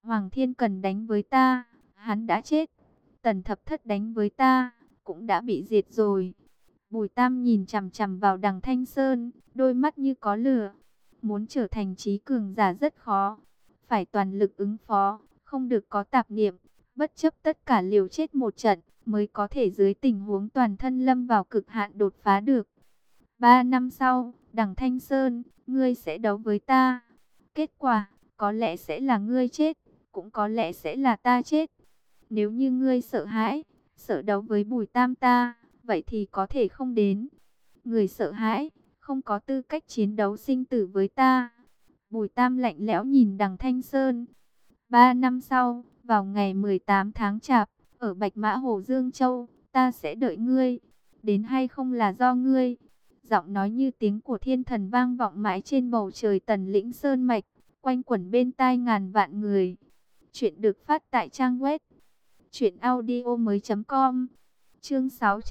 Hoàng Thiên Cần đánh với ta, hắn đã chết. Tần Thập Thất đánh với ta, cũng đã bị diệt rồi. Bùi Tam nhìn chằm chằm vào Đằng Thanh Sơn, đôi mắt như có lửa. Muốn trở thành trí cường giả rất khó, phải toàn lực ứng phó, không được có tạp niệm, bất chấp tất cả liều chết một trận, mới có thể dưới tình huống toàn thân lâm vào cực hạn đột phá được. 3 năm sau, Đằng Thanh Sơn, ngươi sẽ đấu với ta. Kết quả, có lẽ sẽ là ngươi chết, cũng có lẽ sẽ là ta chết. Nếu như ngươi sợ hãi, sợ đấu với Bùi Tam ta, vậy thì có thể không đến. Người sợ hãi, không có tư cách chiến đấu sinh tử với ta. Bùi Tam lạnh lẽo nhìn Đằng Thanh Sơn. 3 năm sau, vào ngày 18 tháng Chạp, ở Bạch Mã Hồ Dương Châu, ta sẽ đợi ngươi. Đến hay không là do ngươi. Giọng nói như tiếng của thiên thần vang vọng mãi trên bầu trời Tần Lĩnh Sơn Mạch, quanh quẩn bên tai ngàn vạn người. Chuyện được phát tại trang web truyệnaudiomoi.com. Chương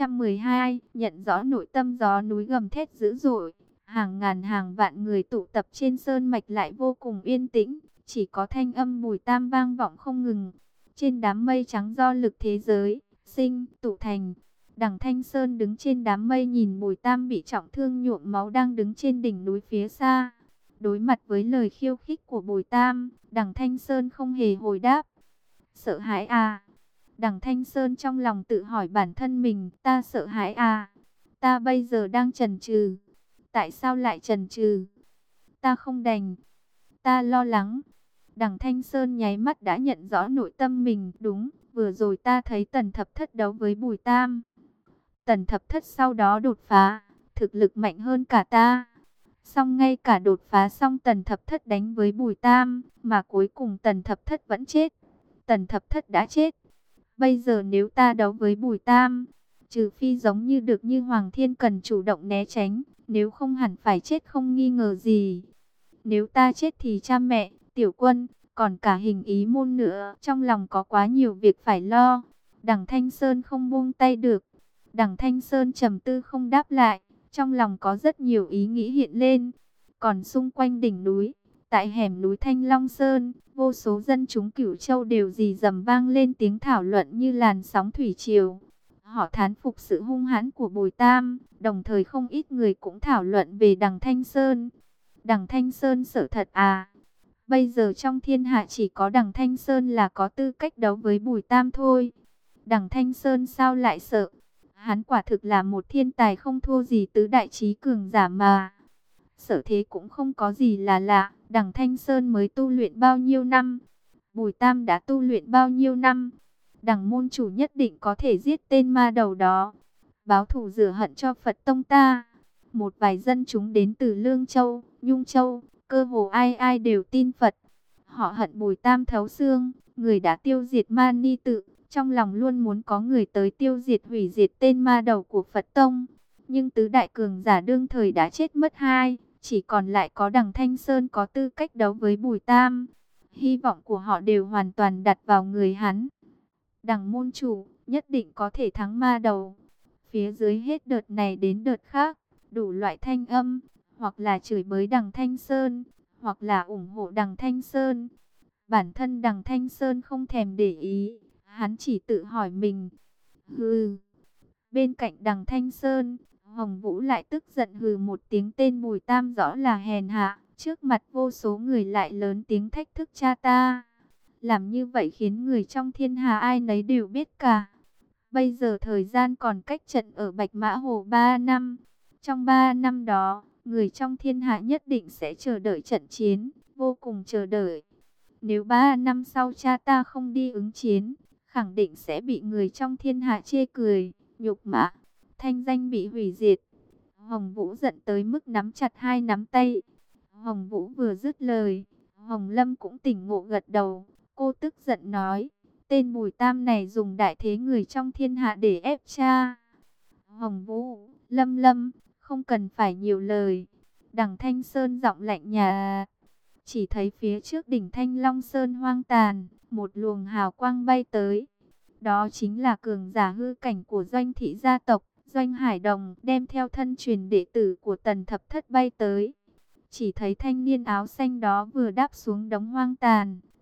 612, nhận rõ nội tâm. Gió núi gầm thét dữ dội, hàng ngàn hàng vạn người tụ tập trên sơn mạch lại vô cùng yên tĩnh, chỉ có thanh âm Bùi Tam vang vọng không ngừng. Trên đám mây trắng do lực thế giới sinh tụ thành, Đằng Thanh Sơn đứng trên đám mây nhìn Bùi Tam bị trọng thương nhuộm máu đang đứng trên đỉnh núi phía xa. Đối mặt với lời khiêu khích của Bùi Tam, Đằng Thanh Sơn không hề hồi đáp. Sợ hãi à? Đằng Thanh Sơn trong lòng tự hỏi bản thân mình, ta sợ hãi à? Ta bây giờ đang chần chừ. Tại sao lại chần chừ? Ta không đành. Ta lo lắng. Đằng Thanh Sơn nháy mắt đã nhận rõ nội tâm mình. Đúng, vừa rồi ta thấy Tần Thập Thất đấu với Bùi Tam. Tần Thập Thất sau đó đột phá, thực lực mạnh hơn cả ta. Song ngay cả đột phá xong Tần Thập Thất đánh với Bùi Tam, mà cuối cùng Tần Thập Thất vẫn chết. Tần Thập Thất đã chết. Bây giờ nếu ta đấu với Bùi Tam, trừ phi giống như được như Hoàng Thiên Cần chủ động né tránh, nếu không hẳn phải chết không nghi ngờ gì. Nếu ta chết thì cha mẹ, Tiểu Quân, còn cả Hình Ý Môn nữa, trong lòng có quá nhiều việc phải lo. Đằng Thanh Sơn không buông tay được. Đằng Thanh Sơn trầm tư không đáp lại, trong lòng có rất nhiều ý nghĩ hiện lên. Còn xung quanh đỉnh núi, tại hẻm núi Thanh Long Sơn, vô số dân chúng Cửu Châu đều rì rầm vang lên tiếng thảo luận như làn sóng thủy triều. Họ thán phục sự hung hãn của Bùi Tam, đồng thời không ít người cũng thảo luận về Đằng Thanh Sơn. Đằng Thanh Sơn sợ thật à? Bây giờ trong thiên hạ chỉ có Đằng Thanh Sơn là có tư cách đấu với Bùi Tam thôi. Đằng Thanh Sơn sao lại sợ? Hắn quả thực là một thiên tài không thua gì tứ đại chí cường giả mà. Sở thế cũng không có gì là lạ. Đằng Thanh Sơn mới tu luyện bao nhiêu năm? Bùi Tam đã tu luyện bao nhiêu năm? Đằng môn chủ nhất định có thể giết tên ma đầu đó, báo thù rửa hận cho Phật tông ta. Một vài dân chúng đến từ Lương Châu, Nhung Châu, cơ hồ ai ai đều tin Phật. Họ hận Bùi Tam thấu xương, người đã tiêu diệt ma ni tự. Trong lòng luôn muốn có người tới tiêu diệt hủy diệt tên ma đầu của Phật tông. Nhưng tứ đại cường giả đương thời đã chết mất hai, chỉ còn lại có Đằng Thanh Sơn có tư cách đấu với Bùi Tam. Hy vọng của họ đều hoàn toàn đặt vào người hắn. Đằng môn chủ nhất định có thể thắng ma đầu. Phía dưới hết đợt này đến đợt khác, đủ loại thanh âm, hoặc là chửi bới Đằng Thanh Sơn, hoặc là ủng hộ Đằng Thanh Sơn. Bản thân Đằng Thanh Sơn không thèm để ý, hắn chỉ tự hỏi mình. Hừ. Bên cạnh Đằng Thanh Sơn, Hồng Vũ lại tức giận hừ một tiếng, tên Bùi Tam rõ là hèn hạ, trước mặt vô số người lại lớn tiếng thách thức cha ta. Làm như vậy khiến người trong thiên hà ai nấy đều biết cả. Bây giờ thời gian còn cách trận ở Bạch Mã Hồ 3 năm. Trong 3 năm đó, người trong thiên hạ nhất định sẽ chờ đợi trận chiến, vô cùng chờ đợi. Nếu 3 năm sau cha ta không đi ứng chiến, khẳng định sẽ bị người trong thiên hạ chê cười, nhục mạ, thanh danh bị hủy diệt. Hồng Vũ giận tới mức nắm chặt hai nắm tay. Hồng Vũ vừa dứt lời, Hồng Lâm cũng tỉnh ngộ gật đầu. Cô tức giận nói, tên Bùi Tam này dùng đại thế người trong thiên hạ để ép cha. Hồng Vũ, Lâm Lâm, không cần phải nhiều lời. Đằng Thanh Sơn giọng lạnh nhạt. Chỉ thấy phía trước đỉnh Thanh Long Sơn hoang tàn, một luồng hào quang bay tới. Đó chính là cường giả hư cảnh của Doanh thị gia tộc, Doanh Hải Đồng, đem theo thân truyền đệ tử của Tần Thập Thất bay tới. Chỉ thấy thanh niên áo xanh đó vừa đáp xuống đống hoang tàn,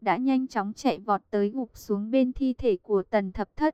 đã nhanh chóng chạy vọt tới gục xuống bên thi thể của Tần Thập Thất.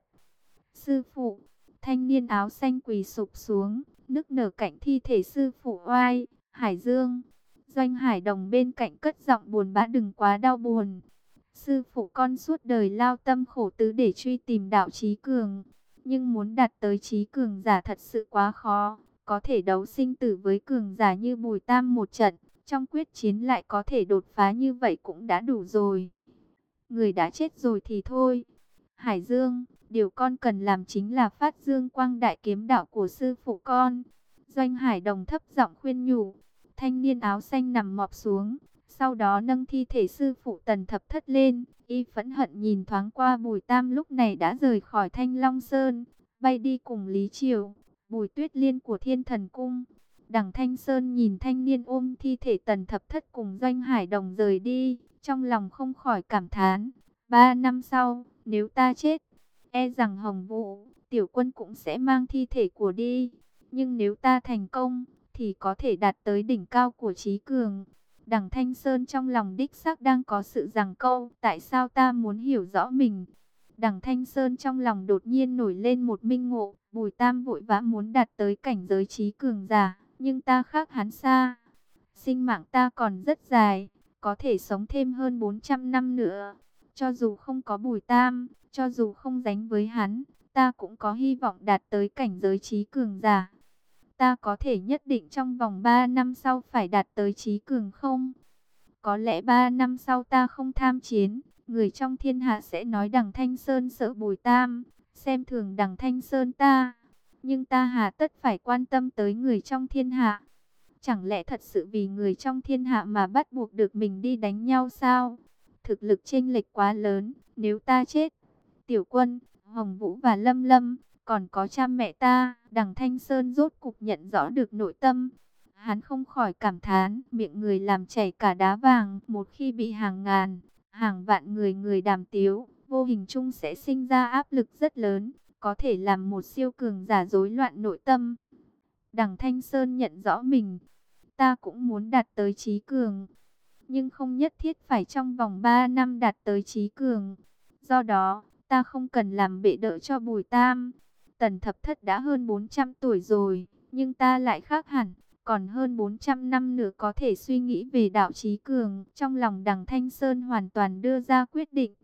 Sư phụ, thanh niên áo xanh quỳ sụp xuống, nức nở cạnh thi thể sư phụ. Oai, Hải Dương. Doanh Hải Đồng bên cạnh cất giọng buồn bã, đừng quá đau buồn. Sư phụ con suốt đời lao tâm khổ tứ để truy tìm đạo chí cường. Nhưng muốn đạt tới chí cường giả thật sự quá khó. Có thể đấu sinh tử với cường giả như Bùi Tam một trận, trong quyết chiến lại có thể đột phá như vậy cũng đã đủ rồi. Người đã chết rồi thì thôi. Hải Dương, điều con cần làm chính là phát dương quang đại kiếm đạo của sư phụ con. Doanh Hải Đồng thấp giọng khuyên nhủ. Thanh niên áo xanh nằm mọp xuống, sau đó nâng thi thể sư phụ Tần Thập Thất lên. Y phẫn hận nhìn thoáng qua Bùi Tam lúc này đã rời khỏi Thanh Long Sơn, bay đi cùng Lý Triều, Bùi Tuyết Liên của Thiên Thần Cung. Đằng Thanh Sơn nhìn thanh niên ôm thi thể Tần Thập Thất cùng Doanh Hải Đồng rời đi, trong lòng không khỏi cảm thán. 3 năm sau, nếu ta chết, e rằng Hồng Vũ, Tiểu Quân cũng sẽ mang thi thể của đi. Nhưng nếu ta thành công, thì có thể đạt tới đỉnh cao của trí cường. Đằng Thanh Sơn trong lòng đích xác đang có sự giằng câu. Tại sao ta muốn hiểu rõ mình? Đằng Thanh Sơn trong lòng đột nhiên nổi lên một minh ngộ. Bùi Tam vội vã muốn đạt tới cảnh giới trí cường giả, nhưng ta khác hắn xa. Sinh mạng ta còn rất dài, có thể sống thêm hơn 400 năm nữa. Cho dù không có Bùi Tam, cho dù không sánh với hắn, ta cũng có hy vọng đạt tới cảnh giới trí cường giả. Ta có thể nhất định trong vòng 3 năm sau phải đạt tới trí cường không? Có lẽ 3 năm sau ta không tham chiến, người trong thiên hạ sẽ nói đằng Thanh Sơn sợ Bùi Tam, xem thường đằng Thanh Sơn ta. Nhưng ta hà tất phải quan tâm tới người trong thiên hạ? Chẳng lẽ thật sự vì người trong thiên hạ mà bắt buộc được mình đi đánh nhau sao? Thực lực chênh lệch quá lớn, nếu ta chết, Tiểu Quân, Hồng Vũ và Lâm Lâm, còn có cha mẹ ta. Đằng Thanh Sơn rốt cục nhận rõ được nội tâm. Hắn không khỏi cảm thán, miệng người làm chảy cả đá vàng. Một khi bị hàng ngàn, hàng vạn người đàm tiếu, vô hình chung sẽ sinh ra áp lực rất lớn, có thể làm một siêu cường giả rối loạn nội tâm. Đằng Thanh Sơn nhận rõ mình, ta cũng muốn đạt tới trí cường, nhưng không nhất thiết phải trong vòng 3 năm đạt tới trí cường. Do đó, ta không cần làm bệ đỡ cho Bùi Tam. Tần Thập Thất đã hơn 400 tuổi rồi, nhưng ta lại khác hẳn. Còn hơn 400 năm nữa có thể suy nghĩ về đạo trí cường. Trong lòng đằng Thanh Sơn hoàn toàn đưa ra quyết định.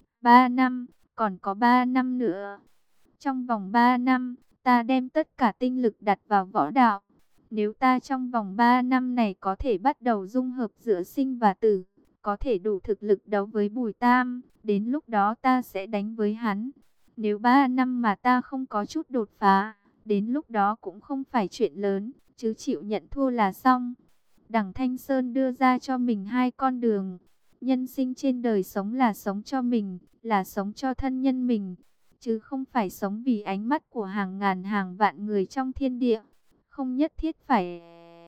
3 năm, còn có 3 năm nữa. Trong vòng 3 năm, ta đem tất cả tinh lực đặt vào võ đạo. Nếu ta trong vòng 3 năm này có thể bắt đầu dung hợp giữa sinh và tử, có thể đủ thực lực đấu với Bùi Tam, đến lúc đó ta sẽ đánh với hắn. Nếu 3 năm mà ta không có chút đột phá, đến lúc đó cũng không phải chuyện lớn, chứ chịu nhận thua là xong. Đằng Thanh Sơn đưa ra cho mình hai con đường. Nhân sinh trên đời sống là sống cho mình, là sống cho thân nhân mình, chứ không phải sống vì ánh mắt của hàng ngàn hàng vạn người trong thiên địa. Không nhất thiết phải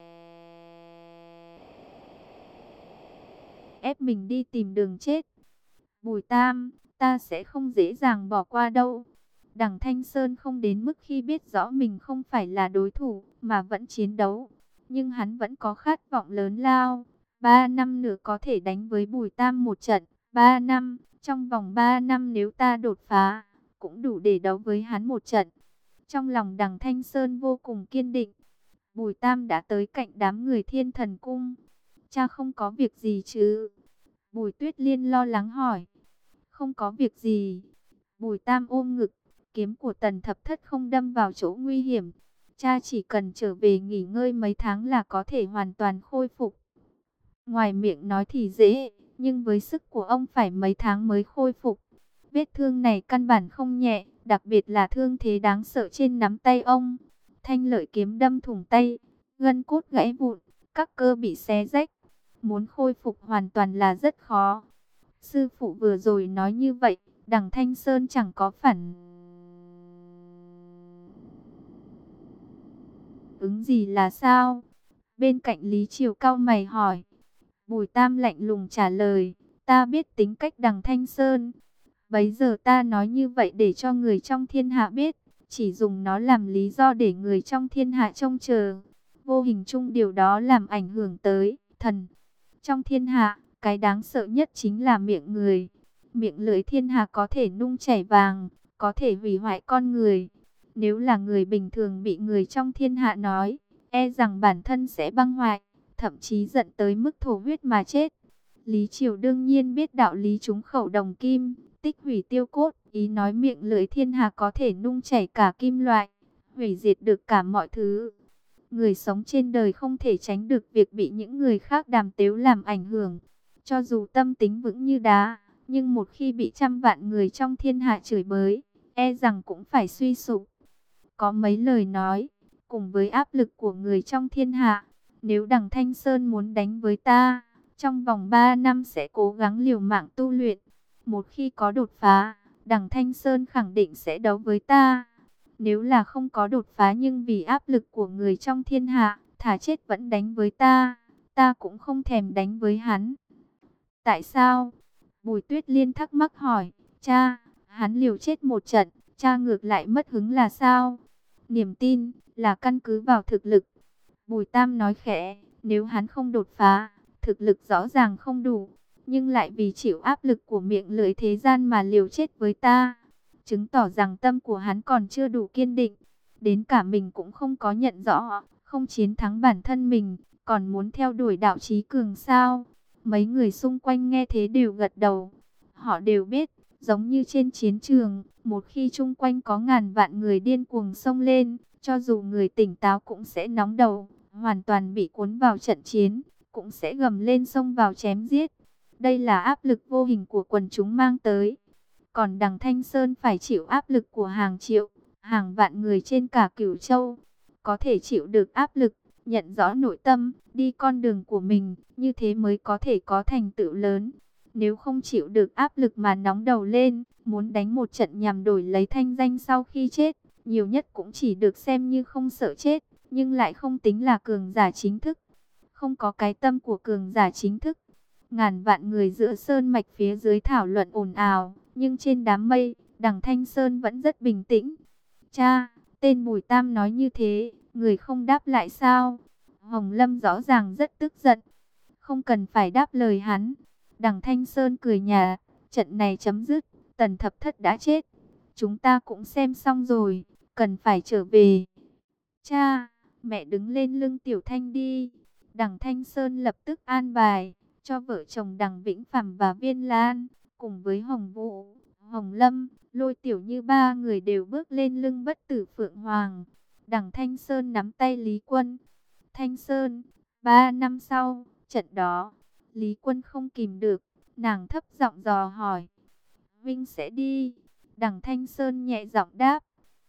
ép mình đi tìm đường chết. Bùi Tam, ta sẽ không dễ dàng bỏ qua đâu. Đằng Thanh Sơn không đến mức khi biết rõ mình không phải là đối thủ mà vẫn chiến đấu. Nhưng hắn vẫn có khát vọng lớn lao. 3 năm nữa có thể đánh với Bùi Tam một trận. 3 năm, trong vòng 3 năm nếu ta đột phá, cũng đủ để đấu với hắn một trận. Trong lòng đằng Thanh Sơn vô cùng kiên định. Bùi Tam đã tới cạnh đám người Thiên Thần Cung. Cha không có việc gì chứ? Bùi Tuyết Liên lo lắng hỏi. Không có việc gì. Bùi Tam ôm ngực, kiếm của Tần Thập Thất không đâm vào chỗ nguy hiểm. Cha chỉ cần trở về nghỉ ngơi mấy tháng là có thể hoàn toàn khôi phục. Ngoài miệng nói thì dễ, nhưng với sức của ông phải mấy tháng mới khôi phục. Vết thương này căn bản không nhẹ, đặc biệt là thương thế đáng sợ trên nắm tay ông. Thanh lợi kiếm đâm thủng tay, gân cốt gãy vụn, các cơ bị xé rách. Muốn khôi phục hoàn toàn là rất khó. Sư phụ vừa rồi nói như vậy, đằng Thanh Sơn chẳng có phản ứng gì là sao? Bên cạnh Lý Triều cau mày hỏi. Bùi Tam lạnh lùng trả lời, ta biết tính cách đằng Thanh Sơn. Bấy giờ ta nói như vậy để cho người trong thiên hạ biết, chỉ dùng nó làm lý do để người trong thiên hạ trông chờ. Vô hình chung điều đó làm ảnh hưởng tới thần. Trong thiên hạ, Cái đáng sợ nhất chính là miệng người. Miệng lưỡi thiên hà có thể nung chảy vàng, có thể hủy hoại con người. Nếu là người bình thường bị người trong thiên hạ nói, e rằng bản thân sẽ băng hoại, thậm chí giận tới mức thổ huyết mà chết. Lý Triều đương nhiên biết đạo lý trúng khẩu đồng kim, tích hủy tiêu cốt, ý nói miệng lưỡi thiên hà có thể nung chảy cả kim loại, hủy diệt được cả mọi thứ. Người sống trên đời không thể tránh được việc bị những người khác đàm tếu làm ảnh hưởng. Cho dù tâm tính vững như đá, nhưng một khi bị trăm vạn người trong thiên hạ chửi bới, e rằng cũng phải suy sụp. Có mấy lời nói, cùng với áp lực của người trong thiên hạ, nếu Đằng Thanh Sơn muốn đánh với ta, trong vòng 3 năm sẽ cố gắng liều mạng tu luyện. Một khi có đột phá, Đằng Thanh Sơn khẳng định sẽ đấu với ta. Nếu là không có đột phá nhưng vì áp lực của người trong thiên hạ, thà chết vẫn đánh với ta, ta cũng không thèm đánh với hắn. Tại sao? Bùi Tuyết Liên thắc mắc hỏi. Cha, hắn liều chết một trận, cha ngược lại mất hứng là sao? Niềm tin là căn cứ vào thực lực. Bùi Tam nói khẽ, nếu hắn không đột phá, thực lực rõ ràng không đủ, nhưng lại vì chịu áp lực của miệng lưỡi thế gian mà liều chết với ta, chứng tỏ rằng tâm của hắn còn chưa đủ kiên định, đến cả mình cũng không có nhận rõ, không chiến thắng bản thân mình, còn muốn theo đuổi đạo chí cường sao? Mấy người xung quanh nghe thế đều gật đầu. Họ đều biết, giống như trên chiến trường, một khi chung quanh có ngàn vạn người điên cuồng xông lên, cho dù người tỉnh táo cũng sẽ nóng đầu, hoàn toàn bị cuốn vào trận chiến, cũng sẽ gầm lên xông vào chém giết. Đây là áp lực vô hình của quần chúng mang tới. Còn Đằng Thanh Sơn phải chịu áp lực của hàng triệu, hàng vạn người trên cả Cửu Châu. Có thể chịu được áp lực, nhận rõ nội tâm, đi con đường của mình, như thế mới có thể có thành tựu lớn. Nếu không chịu được áp lực mà nóng đầu lên, muốn đánh một trận nhằm đổi lấy thanh danh sau khi chết, nhiều nhất cũng chỉ được xem như không sợ chết, nhưng lại không tính là cường giả chính thức. Không có cái tâm của cường giả chính thức. Ngàn vạn người giữa sơn mạch phía dưới thảo luận ồn ào, nhưng trên đám mây, Đằng Thanh Sơn vẫn rất bình tĩnh. Cha, tên Bùi Tam nói như thế, người không đáp lại sao? Hồng Lâm rõ ràng rất tức giận. Không cần phải đáp lời hắn. Đằng Thanh Sơn cười nhạt, trận này chấm dứt, Tần Thập Thất đã chết. Chúng ta cũng xem xong rồi, cần phải trở về. Cha, mẹ đứng lên lưng Tiểu Thanh đi. Đằng Thanh Sơn lập tức an bài, cho vợ chồng Đằng Vĩnh Phàm và Viên Lan, cùng với Hồng Vũ, Hồng Lâm, Lôi Tiểu Như ba người đều bước lên lưng Bất Tử Phượng Hoàng. Đằng Thanh Sơn nắm tay Lý Quân. Thanh Sơn, 3 năm sau, trận đó, Lý Quân không kìm được, nàng thấp giọng dò hỏi. Vinh sẽ đi. Đằng Thanh Sơn nhẹ giọng đáp.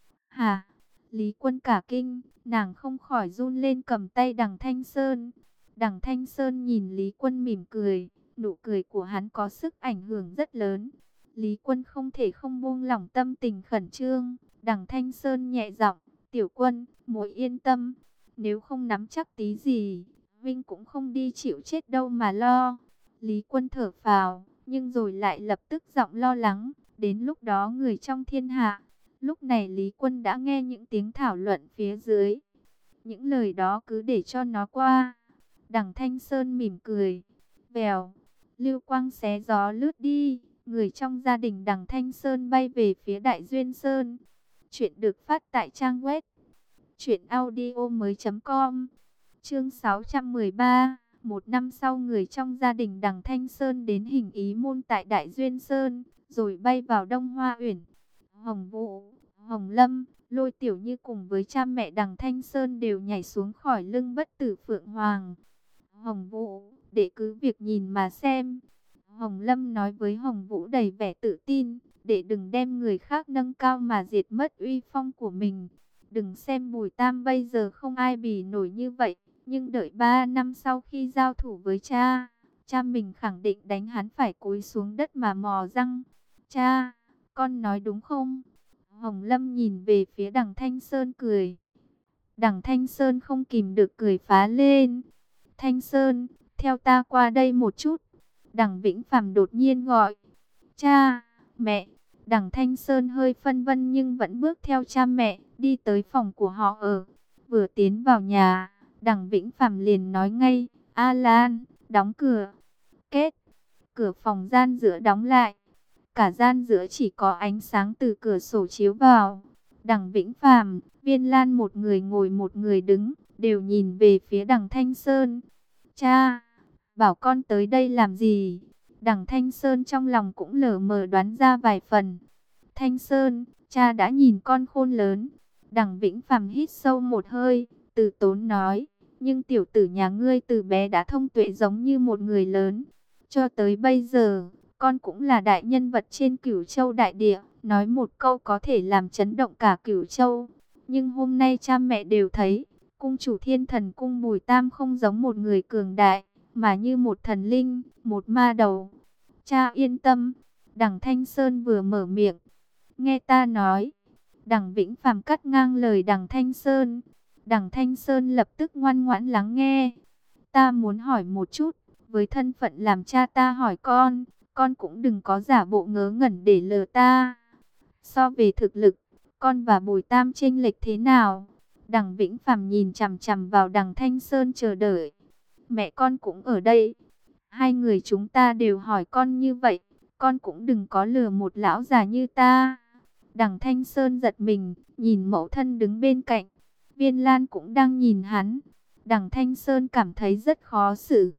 Hả? Lý Quân cả kinh, nàng không khỏi run lên cầm tay Đằng Thanh Sơn. Đằng Thanh Sơn nhìn Lý Quân mỉm cười, nụ cười của hắn có sức ảnh hưởng rất lớn. Lý Quân không thể không buông lỏng tâm tình khẩn trương. Đằng Thanh Sơn nhẹ giọng, Tiểu Quân, muội yên tâm, nếu không nắm chắc tí gì, Vinh cũng không đi chịu chết đâu mà lo. Lý Quân thở phào, nhưng rồi lại lập tức giọng lo lắng, đến lúc đó người trong thiên hạ. Lúc này Lý Quân đã nghe những tiếng thảo luận phía dưới. Những lời đó cứ để cho nó qua. Đằng Thanh Sơn mỉm cười. Vèo, lưu quang xé gió lướt đi. Người trong gia đình Đằng Thanh Sơn bay về phía Đại Duyên Sơn. Chuyện được phát tại trang web truyệnaudiomoi.com. Chương 613. Một năm sau, người trong gia đình Đằng Thanh Sơn đến Hình Ý Môn tại Đại Duyên Sơn, rồi bay vào Đông Hoa Uyển. Hồng Vũ, Hồng Lâm, Lôi Tiểu Như cùng với cha mẹ Đằng Thanh Sơn đều nhảy xuống khỏi lưng Bất Tử Phượng Hoàng. Hồng Vũ, để cứ việc nhìn mà xem. Hồng Lâm nói với Hồng Vũ đầy vẻ tự tin, để đừng đem người khác nâng cao mà diệt mất uy phong của mình. Đừng xem Bùi Tam bây giờ không ai bì nổi như vậy, nhưng đợi 3 năm sau khi giao thủ với cha, cha mình khẳng định đánh hắn phải cúi xuống đất mà mò răng. Cha, con nói đúng không? Hồng Lâm nhìn về phía Đằng Thanh Sơn cười. Đằng Thanh Sơn không kìm được cười phá lên. Thanh Sơn, theo ta qua đây một chút. Đằng Vĩnh Phàm đột nhiên gọi. Cha, mẹ. Đằng Thanh Sơn hơi phân vân nhưng vẫn bước theo cha mẹ, đi tới phòng của họ ở. Vừa tiến vào nhà, Đằng Vĩnh Phàm liền nói ngay, A Lan, đóng cửa. Kết, Cửa phòng gian giữa đóng lại. Cả gian giữa chỉ có ánh sáng từ cửa sổ chiếu vào. Đằng Vĩnh Phàm, Viên Lan một người ngồi một người đứng, đều nhìn về phía đằng Thanh Sơn. Cha, bảo con tới đây làm gì? Đằng Thanh Sơn trong lòng cũng lờ mờ đoán ra vài phần. Thanh Sơn, cha đã nhìn con khôn lớn. Đằng Vĩnh Phàm hít sâu một hơi, từ tốn nói. Nhưng tiểu tử nhà ngươi từ bé đã thông tuệ giống như một người lớn. Cho tới bây giờ, con cũng là đại nhân vật trên Cửu Châu đại địa. Nói một câu có thể làm chấn động cả Cửu Châu. Nhưng hôm nay cha mẹ đều thấy, cung chủ Thiên Thần Cung Bùi Tam không giống một người cường đại, mà như một thần linh, một ma đầu. Cha yên tâm. Đằng Thanh Sơn vừa mở miệng. Nghe ta nói. Đằng Vĩnh Phàm cắt ngang lời đằng Thanh Sơn. Đằng Thanh Sơn lập tức ngoan ngoãn lắng nghe. Ta muốn hỏi một chút. Với thân phận làm cha ta hỏi con cũng đừng có giả bộ ngớ ngẩn để lừa ta. So về thực lực, con và Bùi Tam chênh lệch thế nào? Đằng Vĩnh Phàm nhìn chằm chằm vào đằng Thanh Sơn chờ đợi. Mẹ con cũng ở đây. Hai người chúng ta đều hỏi con như vậy. Con cũng đừng có lừa một lão già như ta. Đằng Thanh Sơn giật mình, nhìn mẫu thân đứng bên cạnh. Viên Lan cũng đang nhìn hắn. Đằng Thanh Sơn cảm thấy rất khó xử.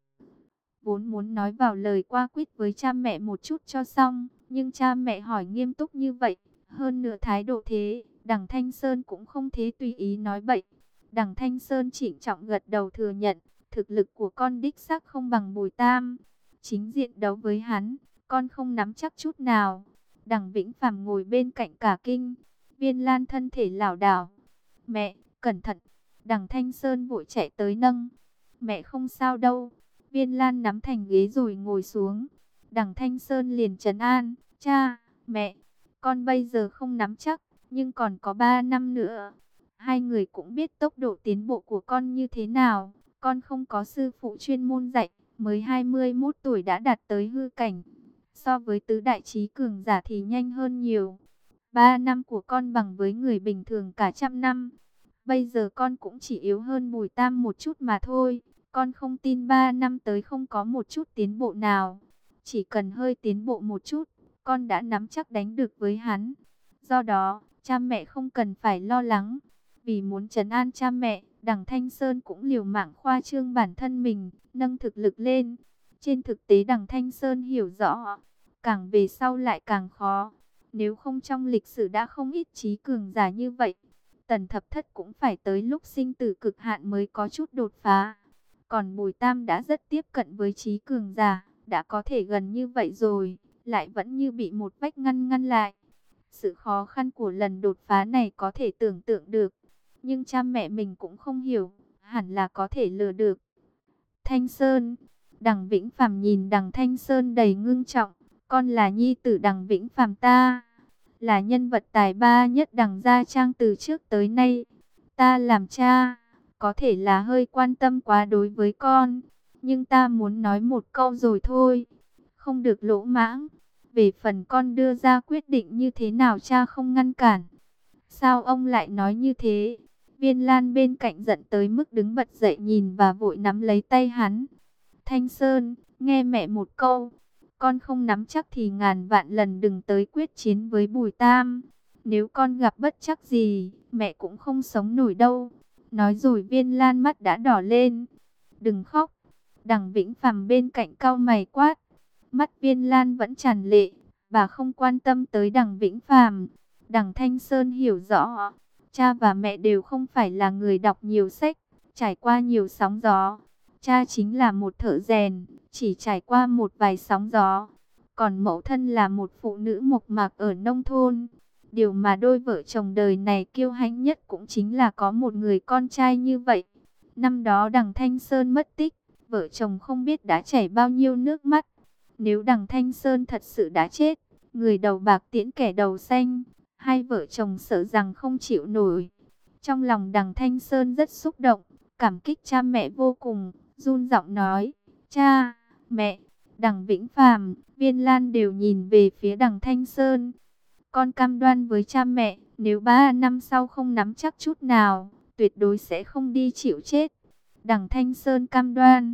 Vốn muốn nói vào lời qua quýt với cha mẹ một chút cho xong. Nhưng cha mẹ hỏi nghiêm túc như vậy. Hơn nữa thái độ thế, đằng Thanh Sơn cũng không thế tùy ý nói bậy. Đằng Thanh Sơn trịnh trọng gật đầu thừa nhận. Thực lực của con đích xác không bằng Bùi Tam. Chính diện đấu với hắn, con không nắm chắc chút nào. Đằng Vĩnh Phàm ngồi bên cạnh cả kinh. Viên Lan thân thể lảo đảo. Mẹ, cẩn thận. Đằng Thanh Sơn vội chạy tới nâng. Mẹ không sao đâu. Viên Lan nắm thành ghế rồi ngồi xuống. Đằng Thanh Sơn liền trấn an. Cha, mẹ, con bây giờ không nắm chắc, nhưng còn có 3 năm nữa. Hai người cũng biết tốc độ tiến bộ của con như thế nào. Con không có sư phụ chuyên môn dạy, mới 21 tuổi đã đạt tới hư cảnh. So với tứ đại chí cường giả thì nhanh hơn nhiều. 3 năm của con bằng với người bình thường cả trăm năm. Bây giờ con cũng chỉ yếu hơn Bùi Tam một chút mà thôi. Con không tin 3 năm tới không có một chút tiến bộ nào. Chỉ cần hơi tiến bộ một chút, con đã nắm chắc đánh được với hắn. Do đó, cha mẹ không cần phải lo lắng. Vì muốn trấn an cha mẹ, đằng Thanh Sơn cũng liều mạng khoa trương bản thân mình, nâng thực lực lên. Trên thực tế đằng Thanh Sơn hiểu rõ, càng về sau lại càng khó. Nếu không trong lịch sử đã không ít chí cường giả như vậy. Tần Thập Thất cũng phải tới lúc sinh tử cực hạn mới có chút đột phá. Còn Bùi Tam đã rất tiếp cận với chí cường giả, đã có thể gần như vậy rồi, lại vẫn như bị một vách ngăn lại. Sự khó khăn của lần đột phá này có thể tưởng tượng được, nhưng cha mẹ mình cũng không hiểu, hẳn là có thể lừa được. Thanh Sơn, đằng Vĩnh Phàm nhìn đằng Thanh Sơn đầy ngưng trọng, con là nhi tử đằng Vĩnh Phàm ta, là nhân vật tài ba nhất đằng Gia Trang từ trước tới nay. Ta làm cha, có thể là hơi quan tâm quá đối với con, nhưng ta muốn nói một câu rồi thôi, không được lỗ mãng. Về phần con đưa ra quyết định như thế nào cha không ngăn cản. Sao ông lại nói như thế? Viên Lan bên cạnh giận tới mức đứng bật dậy nhìn và vội nắm lấy tay hắn. Thanh Sơn, nghe mẹ một câu. Con không nắm chắc thì ngàn vạn lần đừng tới quyết chiến với Bùi Tam. Nếu con gặp bất chắc gì, mẹ cũng không sống nổi đâu. Nói rồi Viên Lan mắt đã đỏ lên. Đừng khóc. Đằng Vĩnh Phàm bên cạnh cau mày quát. Mắt Viên Lan vẫn tràn lệ, và không quan tâm tới đằng Vĩnh Phàm. Đằng Thanh Sơn hiểu rõ, cha và mẹ đều không phải là người đọc nhiều sách, trải qua nhiều sóng gió. Cha chính là một thợ rèn, chỉ trải qua một vài sóng gió. Còn mẫu thân là một phụ nữ mộc mạc ở nông thôn. Điều mà đôi vợ chồng đời này kiêu hãnh nhất cũng chính là có một người con trai như vậy. Năm đó đằng Thanh Sơn mất tích, vợ chồng không biết đã chảy bao nhiêu nước mắt. Nếu đằng Thanh Sơn thật sự đã chết, người đầu bạc tiễn kẻ đầu xanh, hai vợ chồng sợ rằng không chịu nổi. Trong lòng đằng Thanh Sơn rất xúc động, cảm kích cha mẹ vô cùng, run giọng nói, cha, mẹ. Đằng Vĩnh Phàm, Viên Lan đều nhìn về phía đằng Thanh Sơn. Con cam đoan với cha mẹ, nếu 3 năm sau không nắm chắc chút nào, tuyệt đối sẽ không đi chịu chết. Đằng Thanh Sơn cam đoan.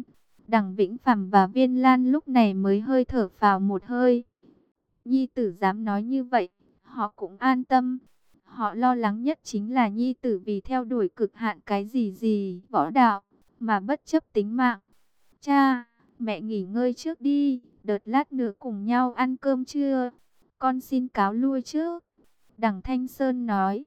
Đằng Vĩnh Phàm và Viên Lan lúc này mới hơi thở phào một hơi. Nhi tử dám nói như vậy, họ cũng an tâm. Họ lo lắng nhất chính là nhi tử vì theo đuổi cực hạn cái gì võ đạo, mà bất chấp tính mạng. Cha, mẹ nghỉ ngơi trước đi, đợt lát nữa cùng nhau ăn cơm trưa. Con xin cáo lui trước. Đằng Thanh Sơn nói.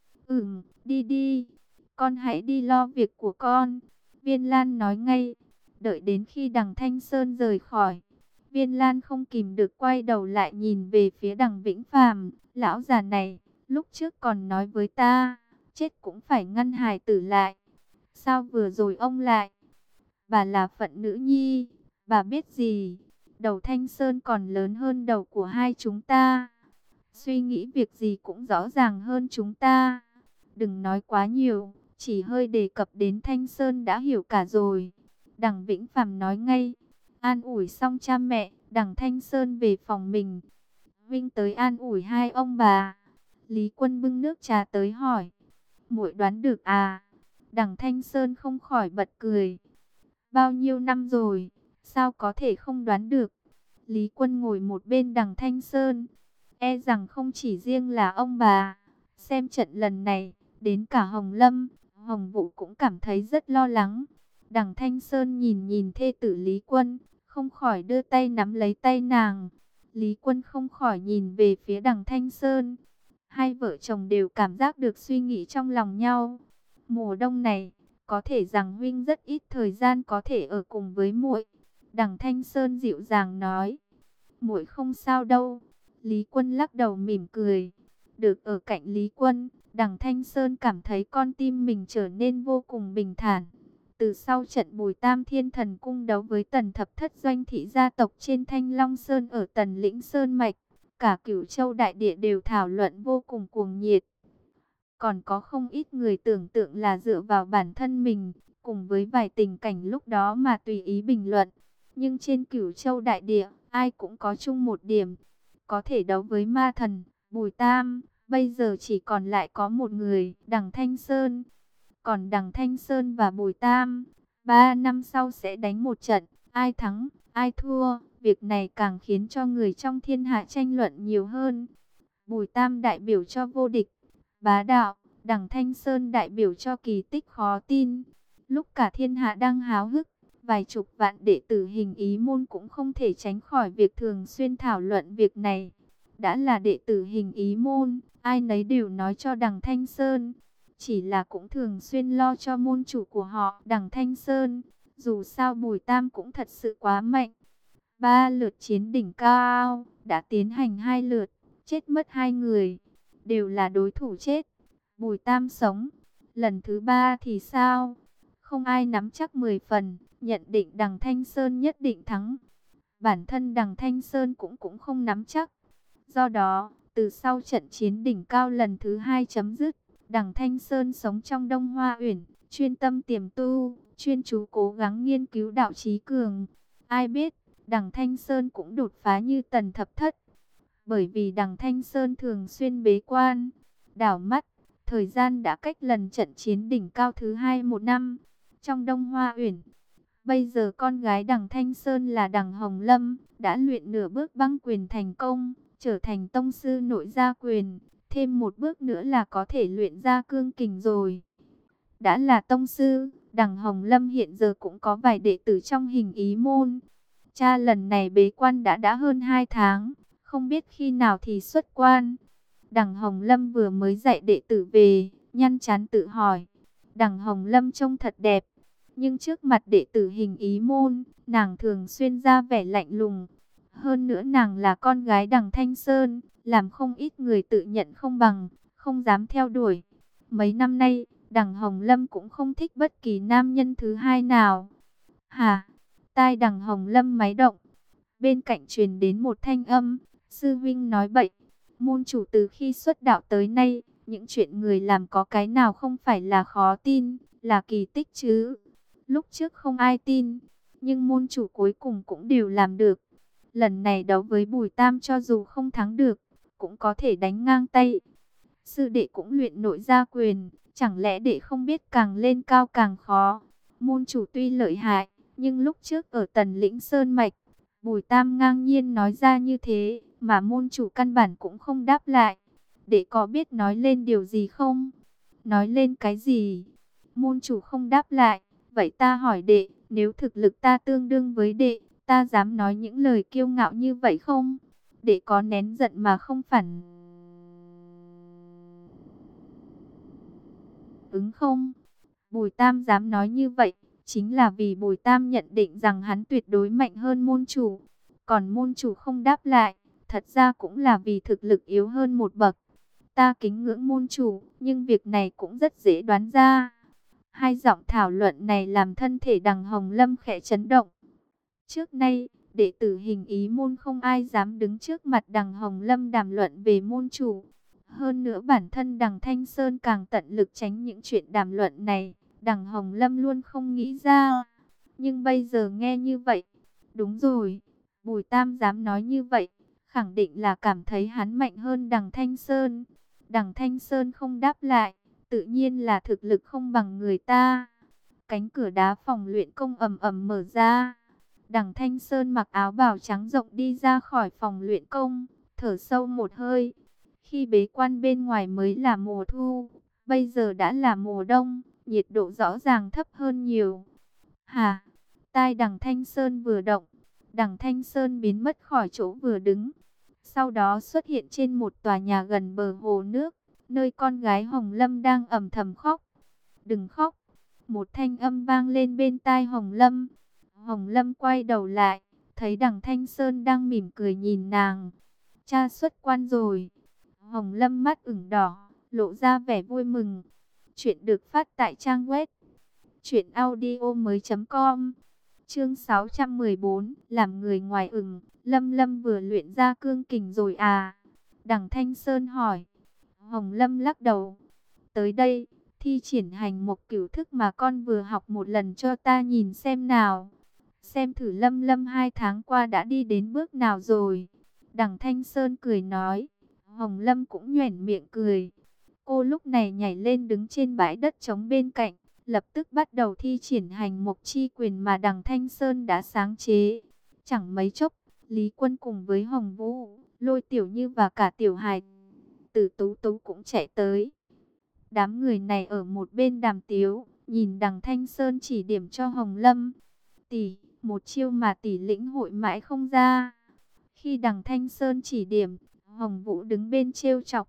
Đi đi, con hãy đi lo việc của con. Viên Lan nói ngay. Đợi đến khi đằng Thanh Sơn rời khỏi, Viên Lan không kìm được quay đầu lại nhìn về phía đằng Vĩnh Phàm. Lão già này, lúc trước còn nói với ta, chết cũng phải ngăn hài tử lại. Sao vừa rồi ông lại? Bà là phận nữ nhi, bà biết gì? Đầu Thanh Sơn còn lớn hơn đầu của hai chúng ta. Suy nghĩ việc gì cũng rõ ràng hơn chúng ta. Đừng nói quá nhiều, chỉ hơi đề cập đến Thanh Sơn đã hiểu cả rồi. Đằng Vĩnh Phàm nói ngay. An ủi xong cha mẹ, đằng Thanh Sơn về phòng mình. Vinh tới an ủi hai ông bà. Lý Quân bưng nước trà tới hỏi. Muội đoán được à? Đằng Thanh Sơn không khỏi bật cười. Bao nhiêu năm rồi, sao có thể không đoán được? Lý Quân ngồi một bên đằng Thanh Sơn. E rằng không chỉ riêng là ông bà. Xem trận lần này, đến cả Hồng Lâm, Hồng Vũ cũng cảm thấy rất lo lắng. Đằng Thanh Sơn nhìn thê tử Lý Quân, không khỏi đưa tay nắm lấy tay nàng. Lý Quân không khỏi nhìn về phía đằng Thanh Sơn. Hai vợ chồng đều cảm giác được suy nghĩ trong lòng nhau. Mùa đông này, có thể rằng huynh rất ít thời gian có thể ở cùng với muội. Đằng Thanh Sơn dịu dàng nói. Muội không sao đâu. Lý Quân lắc đầu mỉm cười. Được ở cạnh Lý Quân, đằng Thanh Sơn cảm thấy con tim mình trở nên vô cùng bình thản. Từ sau trận Bùi Tam Thiên Thần Cung đấu với Tần Thập Thất doanh thị gia tộc trên Thanh Long Sơn ở Tần Lĩnh Sơn Mạch, cả Cửu Châu đại địa đều thảo luận vô cùng cuồng nhiệt. Còn có không ít người tưởng tượng là dựa vào bản thân mình, cùng với vài tình cảnh lúc đó mà tùy ý bình luận. Nhưng trên Cửu Châu đại địa, ai cũng có chung một điểm, có thể đấu với ma thần, Bùi Tam. Bây giờ chỉ còn lại có một người, đằng Thanh Sơn. Còn đằng Thanh Sơn và Bùi Tam, 3 năm sau sẽ đánh một trận, ai thắng, ai thua. Việc này càng khiến cho người trong thiên hạ tranh luận nhiều hơn. Bùi Tam đại biểu cho vô địch, bá đạo, đằng Thanh Sơn đại biểu cho kỳ tích khó tin. Lúc cả thiên hạ đang háo hức, vài chục vạn đệ tử Hình Ý môn cũng không thể tránh khỏi việc thường xuyên thảo luận việc này. Đã là đệ tử Hình Ý môn, ai nấy đều nói cho đằng Thanh Sơn. Chỉ là cũng thường xuyên lo cho môn chủ của họ, đằng Thanh Sơn. Dù sao Bùi Tam cũng thật sự quá mạnh. 3 lượt chiến đỉnh cao, đã tiến hành 2 lượt, chết mất 2 người, đều là đối thủ chết. Bùi Tam sống, lần thứ 3 thì sao? Không ai nắm chắc 10 phần, nhận định đằng Thanh Sơn nhất định thắng. Bản thân đằng Thanh Sơn cũng không nắm chắc. Do đó, từ sau trận chiến đỉnh cao lần thứ 2 chấm dứt, đằng Thanh Sơn sống trong Đông Hoa Uyển, chuyên tâm tiềm tu, chuyên chú cố gắng nghiên cứu đạo trí cường. Ai biết, đằng Thanh Sơn cũng đột phá như Tần Thập Thất. Bởi vì đằng Thanh Sơn thường xuyên bế quan, đảo mắt, thời gian đã cách lần trận chiến đỉnh cao thứ 2 một năm. Trong Đông Hoa Uyển, bây giờ con gái đằng Thanh Sơn là đằng Hồng Lâm, đã luyện nửa bước băng quyền thành công, trở thành tông sư nội gia quyền. Thêm một bước nữa là có thể luyện ra cương kình rồi. Đã là tông sư, đằng Hồng Lâm hiện giờ cũng có vài đệ tử trong Hình Ý môn. Cha lần này bế quan đã hơn 2 tháng, không biết khi nào thì xuất quan. Đằng Hồng Lâm vừa mới dạy đệ tử về, nhăn chán tự hỏi. Đằng Hồng Lâm trông thật đẹp, nhưng trước mặt đệ tử Hình Ý môn, nàng thường xuyên ra vẻ lạnh lùng. Hơn nữa nàng là con gái đằng Thanh Sơn, làm không ít người tự nhận không bằng, không dám theo đuổi. Mấy năm nay, đằng Hồng Lâm cũng không thích bất kỳ nam nhân thứ hai nào. Hà, tai đằng Hồng Lâm máy động. Bên cạnh truyền đến một thanh âm, sư huynh nói bậy. Môn chủ từ khi xuất đạo tới nay, những chuyện người làm có cái nào không phải là khó tin, là kỳ tích chứ. Lúc trước không ai tin, nhưng môn chủ cuối cùng cũng đều làm được. Lần này đấu với Bùi Tam cho dù không thắng được, cũng có thể đánh ngang tay. Sư đệ cũng luyện nội gia quyền, chẳng lẽ đệ không biết càng lên cao càng khó. Môn chủ tuy lợi hại, Nhưng lúc trước ở Tần Lĩnh Sơn Mạch, Bùi Tam ngang nhiên nói ra như thế, mà môn chủ căn bản cũng không đáp lại. Đệ có biết nói lên điều gì không? Nói lên cái gì? Môn chủ không đáp lại. Vậy ta hỏi đệ, nếu thực lực ta tương đương với đệ, ta dám nói những lời kiêu ngạo như vậy không? Đệ có nén giận mà không phản ứng không? Bùi Tam dám nói như vậy, chính là vì Bùi Tam nhận định rằng hắn tuyệt đối mạnh hơn môn chủ. Còn môn chủ không đáp lại, thật ra cũng là vì thực lực yếu hơn một bậc. Ta kính ngưỡng môn chủ, nhưng việc này cũng rất dễ đoán ra. Hai giọng thảo luận này làm thân thể Đằng Hồng Lâm khẽ chấn động. Trước nay, đệ tử hình ý môn không ai dám đứng trước mặt Đằng Hồng Lâm đàm luận về môn chủ. Hơn nữa bản thân Đằng Thanh Sơn càng tận lực tránh những chuyện đàm luận này. Đằng Hồng Lâm luôn không nghĩ ra. Nhưng bây giờ nghe như vậy, đúng rồi, Bùi Tam dám nói như vậy, khẳng định là cảm thấy hắn mạnh hơn Đằng Thanh Sơn. Đằng Thanh Sơn không đáp lại, tự nhiên là thực lực không bằng người ta. Cánh cửa đá phòng luyện công ầm ầm mở ra. Đằng Thanh Sơn mặc áo bào trắng rộng đi ra khỏi phòng luyện công, thở sâu một hơi. Khi bế quan bên ngoài mới là mùa thu, bây giờ đã là mùa đông, nhiệt độ rõ ràng thấp hơn nhiều. Hà, tai Đằng Thanh Sơn vừa động, Đằng Thanh Sơn biến mất khỏi chỗ vừa đứng. Sau đó xuất hiện trên một tòa nhà gần bờ hồ nước, nơi con gái Hồng Lâm đang ầm thầm khóc. Đừng khóc, một thanh âm vang lên bên tai Hồng Lâm. Hồng Lâm quay đầu lại, thấy Đằng Thanh Sơn đang mỉm cười nhìn nàng. Cha xuất quan rồi. Hồng Lâm mắt ửng đỏ, lộ ra vẻ vui mừng. Chuyện được phát tại trang web truyệnaudiomoi.com. Chương 614, làm người ngoài ửng. Lâm Lâm vừa luyện ra cương kình rồi à? Đằng Thanh Sơn hỏi. Hồng Lâm lắc đầu. Tới đây, thi triển hành một cửu thức mà con vừa học một lần cho ta nhìn xem nào. Xem thử Lâm Lâm 2 tháng qua đã đi đến bước nào rồi. Đằng Thanh Sơn cười nói. Hồng Lâm cũng nhoẻn miệng cười. Cô lúc này nhảy lên đứng trên bãi đất trống bên cạnh, lập tức bắt đầu thi triển hành mộc chi quyền mà Đằng Thanh Sơn đã sáng chế. Chẳng mấy chốc, Lý Quân cùng với Hồng Vũ, Lôi Tiểu Như và cả Tiểu Hải Tử Tú Tú cũng chạy tới. Đám người này ở một bên đàm tiếu, nhìn Đằng Thanh Sơn chỉ điểm cho Hồng Lâm. Tỷ, một chiêu mà tỷ lĩnh hội mãi không ra. Khi Đằng Thanh Sơn chỉ điểm, Hồng Vũ đứng bên trêu chọc.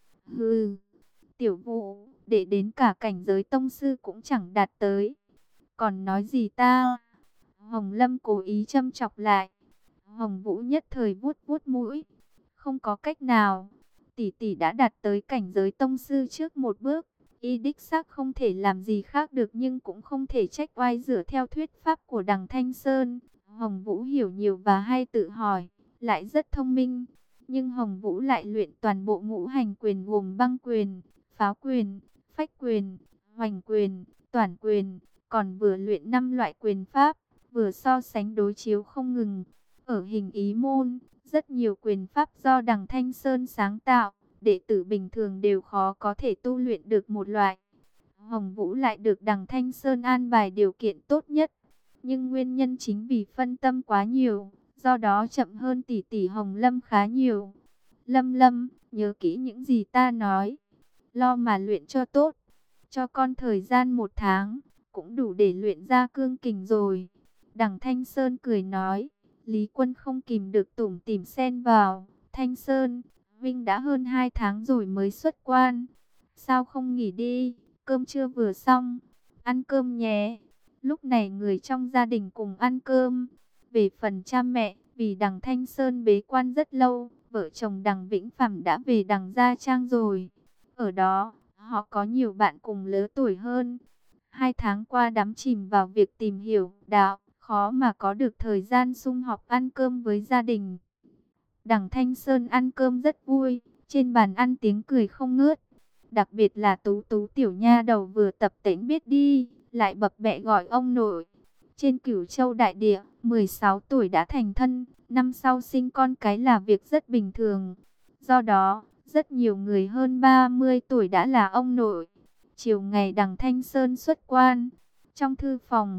Hừ, Tiểu Vũ, để đến cả cảnh giới tông sư cũng chẳng đạt tới. Còn nói gì ta? Hồng Lâm cố ý châm chọc lại. Hồng Vũ nhất thời vuốt vuốt mũi. Không có cách nào. Tỷ tỷ đã đạt tới cảnh giới tông sư trước một bước. Y đích xác không thể làm gì khác được, nhưng cũng không thể trách oai dựa theo thuyết pháp của Đằng Thanh Sơn. Hồng Vũ hiểu nhiều và hay tự hỏi, lại rất thông minh. Nhưng Hồng Vũ lại luyện toàn bộ ngũ hành quyền gồm băng quyền, pháo quyền, phách quyền, hoành quyền, toản quyền. Còn vừa luyện 5 loại quyền pháp, vừa so sánh đối chiếu không ngừng. Ở hình ý môn, rất nhiều quyền pháp do Đằng Thanh Sơn sáng tạo, đệ tử bình thường đều khó có thể tu luyện được một loại. Hồng Vũ lại được Đằng Thanh Sơn an bài điều kiện tốt nhất. Nhưng nguyên nhân chính vì phân tâm quá nhiều, do đó chậm hơn tỷ tỷ Hồng Lâm khá nhiều. Lâm Lâm, nhớ kỹ những gì ta nói. Lo mà luyện cho tốt. Cho con thời gian 1 tháng, cũng đủ để luyện ra cương kình rồi. Đằng Thanh Sơn cười nói. Lý Quân không kìm được tủm tỉm xen vào. Thanh Sơn, Vinh đã hơn 2 tháng rồi mới xuất quan. Sao không nghỉ đi, cơm trưa vừa xong. Ăn cơm nhé. Lúc này người trong gia đình cùng ăn cơm. Về phần cha mẹ, vì Đằng Thanh Sơn bế quan rất lâu, vợ chồng Đằng Vĩnh Phàm đã về Đằng Gia Trang rồi. Ở đó, họ có nhiều bạn cùng lứa tuổi hơn. 2 tháng qua đắm chìm vào việc tìm hiểu đạo, khó mà có được thời gian sum họp ăn cơm với gia đình. Đằng Thanh Sơn ăn cơm rất vui, trên bàn ăn tiếng cười không ngớt. Đặc biệt là Tú Tú tiểu nha đầu vừa tập tễnh biết đi, lại bập bẹ gọi ông nội. Trên Cửu Châu đại địa, 16 tuổi đã thành thân, năm sau sinh con cái là việc rất bình thường. Do đó, rất nhiều người hơn 30 tuổi đã là ông nội. Chiều ngày Đằng Thanh Sơn xuất quan, trong thư phòng,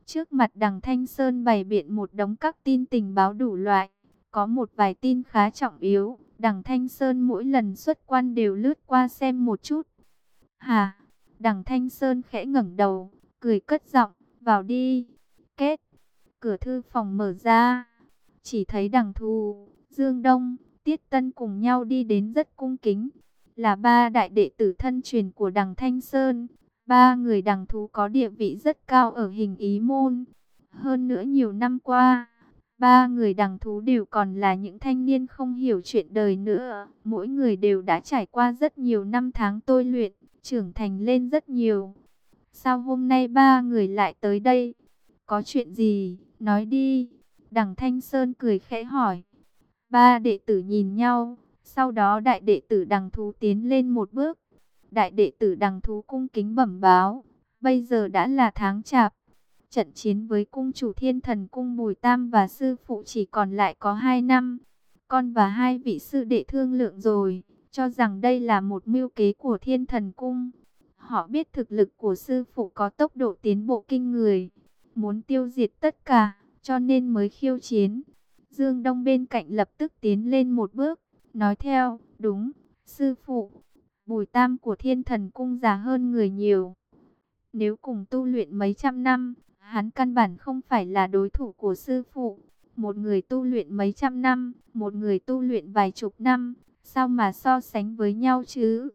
Trước mặt đằng Thanh Sơn bày biện một đống các tin tình báo đủ loại. Có một vài tin khá trọng yếu, đằng Thanh Sơn mỗi lần xuất quan đều lướt qua xem một chút. Hà, đằng Thanh Sơn khẽ ngẩng đầu, cười cất giọng, vào đi. Kết, cửa thư phòng mở ra, chỉ thấy đằng Thù, Dương Đông, Tiết Tân cùng nhau đi đến rất cung kính. Là ba đại đệ tử thân truyền của đằng Thanh Sơn. Ba người đằng Thú có địa vị rất cao ở Hình Ý môn. Hơn nữa nhiều năm qua, ba người đằng Thú đều còn là những thanh niên không hiểu chuyện đời nữa. Mỗi người đều đã trải qua rất nhiều năm tháng tôi luyện, trưởng thành lên rất nhiều. Sao hôm nay ba người lại tới đây? Có chuyện gì? Nói đi. Đằng Thanh Sơn cười khẽ hỏi. Ba đệ tử nhìn nhau, sau đó đại đệ tử đằng Thú tiến lên một bước. Đại đệ tử đằng Thú cung kính bẩm báo, bây giờ đã là tháng Chạp. Trận chiến với cung chủ Thiên Thần Cung Bùi Tam và sư phụ chỉ còn lại có 2 năm. Con và hai vị sư đệ thương lượng rồi, cho rằng đây là một mưu kế của Thiên Thần Cung. Họ biết thực lực của sư phụ có tốc độ tiến bộ kinh người, muốn tiêu diệt tất cả, cho nên mới khiêu chiến. Dương Đông bên cạnh lập tức tiến lên một bước, nói theo, đúng, sư phụ. Bùi Tam của Thiên Thần Cung già hơn người nhiều. Nếu cùng tu luyện mấy trăm năm, hắn căn bản không phải là đối thủ của sư phụ. Một người tu luyện mấy trăm năm, một người tu luyện vài chục năm, sao mà so sánh với nhau chứ?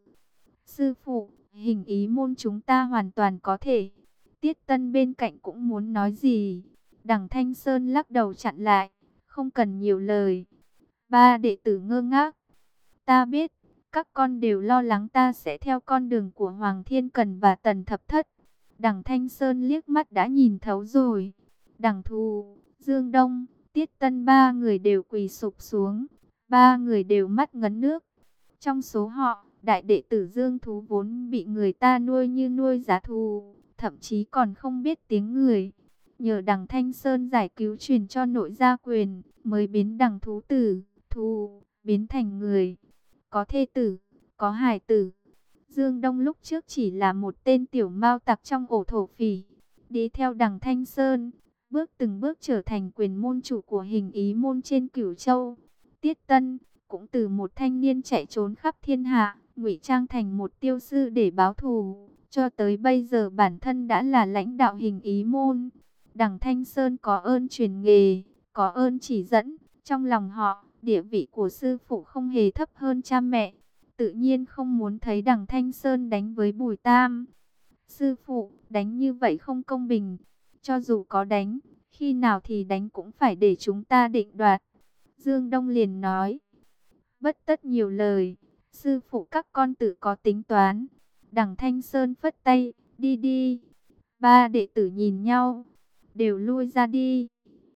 Sư phụ, Hình Ý môn chúng ta hoàn toàn có thể. Tiết Tân bên cạnh cũng muốn nói gì. Đằng Thanh Sơn lắc đầu chặn lại, không cần nhiều lời. Ba đệ tử ngơ ngác. Ta biết, các con đều lo lắng ta sẽ theo con đường của Hoàng Thiên Cần và Tần Thập Thất. Đằng Thanh Sơn liếc mắt đã nhìn thấu rồi. Đằng Thù, Dương Đông, Tiết Tân ba người đều quỳ sụp xuống. Ba người đều mắt ngấn nước. Trong số họ, đại đệ tử Dương Thú vốn bị người ta nuôi như nuôi giá thú, thậm chí còn không biết tiếng người. Nhờ đằng Thanh Sơn giải cứu truyền cho nội gia quyền, mới biến đằng thú tử, thù, biến thành người. Có thê tử, có hài tử. Dương Đông lúc trước chỉ là một tên tiểu mao tặc trong ổ thổ phỉ. Đi theo đằng Thanh Sơn, bước từng bước trở thành quyền môn chủ của Hình Ý môn trên Cửu Châu. Tiết Tân cũng từ một thanh niên chạy trốn khắp thiên hạ, ngụy trang thành một tiêu sư để báo thù, cho tới bây giờ bản thân đã là lãnh đạo Hình Ý môn. Đằng Thanh Sơn có ơn truyền nghề, có ơn chỉ dẫn, trong lòng họ, địa vị của sư phụ không hề thấp hơn cha mẹ, tự nhiên không muốn thấy đằng Thanh Sơn đánh với Bùi Tam. Sư phụ, đánh như vậy không công bình, cho dù có đánh, khi nào thì đánh cũng phải để chúng ta định đoạt. Dương Đông liền nói, bất tất nhiều lời, sư phụ các con tự có tính toán. Đằng Thanh Sơn phất tay, đi đi. Ba đệ tử nhìn nhau, đều lui ra đi.